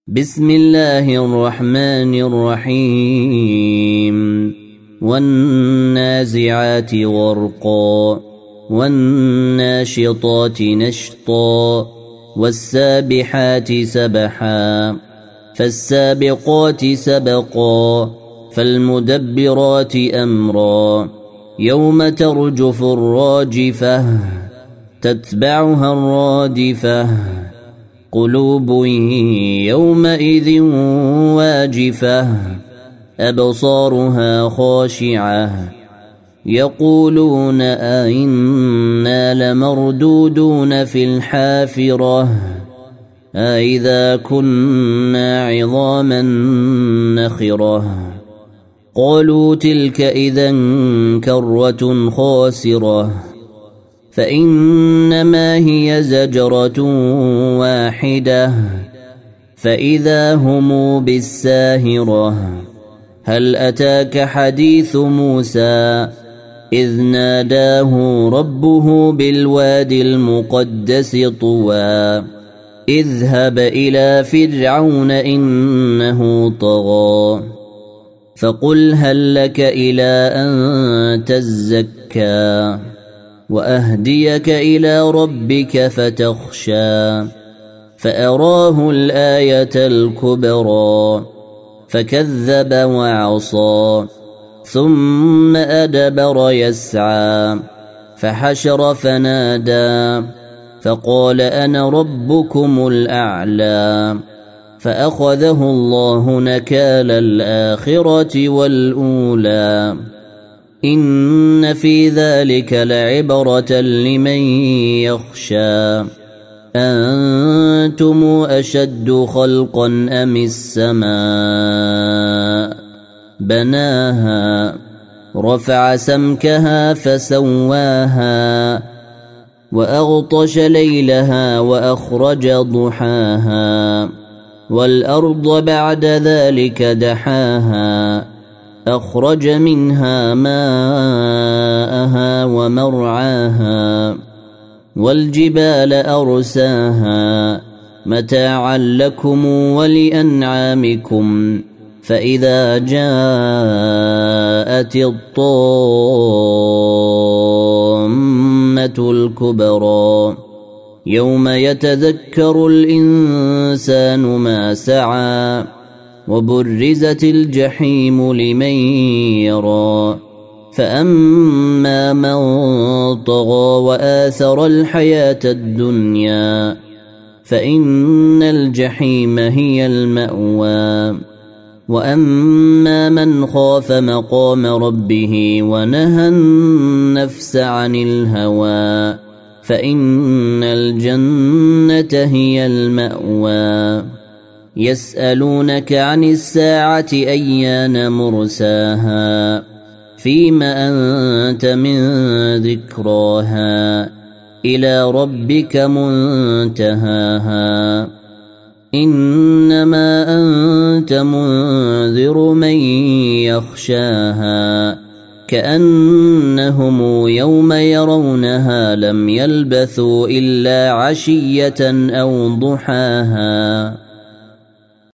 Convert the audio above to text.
بسم الله الرحمن الرحيم والنازعات غرقا والناشطات نشطا والسابحات سبحا فالسابقات سبقا فالمدبرات أمرا يوم ترجف الراجفة تتبعها الرادفة قلوب يومئذ واجفة أبصارها خاشعة يقولون أئنا لمردودون في الحافرة أئذا كنا عظاما نخرة قالوا تلك إذا كرة خاسرة فإنما هي زجرة واحدة فإذا هم بالساهرة هل أتاك حديث موسى إذ ناداه ربه بالوادي المقدس طوى اذهب إلى فرعون إنه طغى فقل هل لك إلى أن تزكى وأهديك إلى ربك فتخشى فأراه الآية الكبرى فكذب وعصى ثم أدبر يسعى فحشر فنادى فقال أنا ربكم الأعلى فأخذه الله نكال الآخرة والأولى إن في ذلك لعبرة لمن يخشى أنتم أشد خلقا أم السماء بناها رفع سمكها فسواها وأغطش ليلها وأخرج ضحاها والأرض بعد ذلك دحاها أخرج منها ماءها ومرعاها والجبال أرساها متاعا لكم ولأنعامكم فإذا جاءت الطامة الكبرى يوم يتذكر الإنسان ما سعى وبرزت الجحيم لمن يرى فأما من طغى وآثر الحياة الدنيا فإن الجحيم هي المأوى وأما من خاف مقام ربه ونهى النفس عن الهوى فإن الجنة هي المأوى يسألونك عن الساعة أيان مرساها فيما أنت من ذكراها إلى ربك منتهاها إنما أنت منذر من يخشاها كأنهم يوم يرونها لم يلبثوا إلا عشية أو ضحاها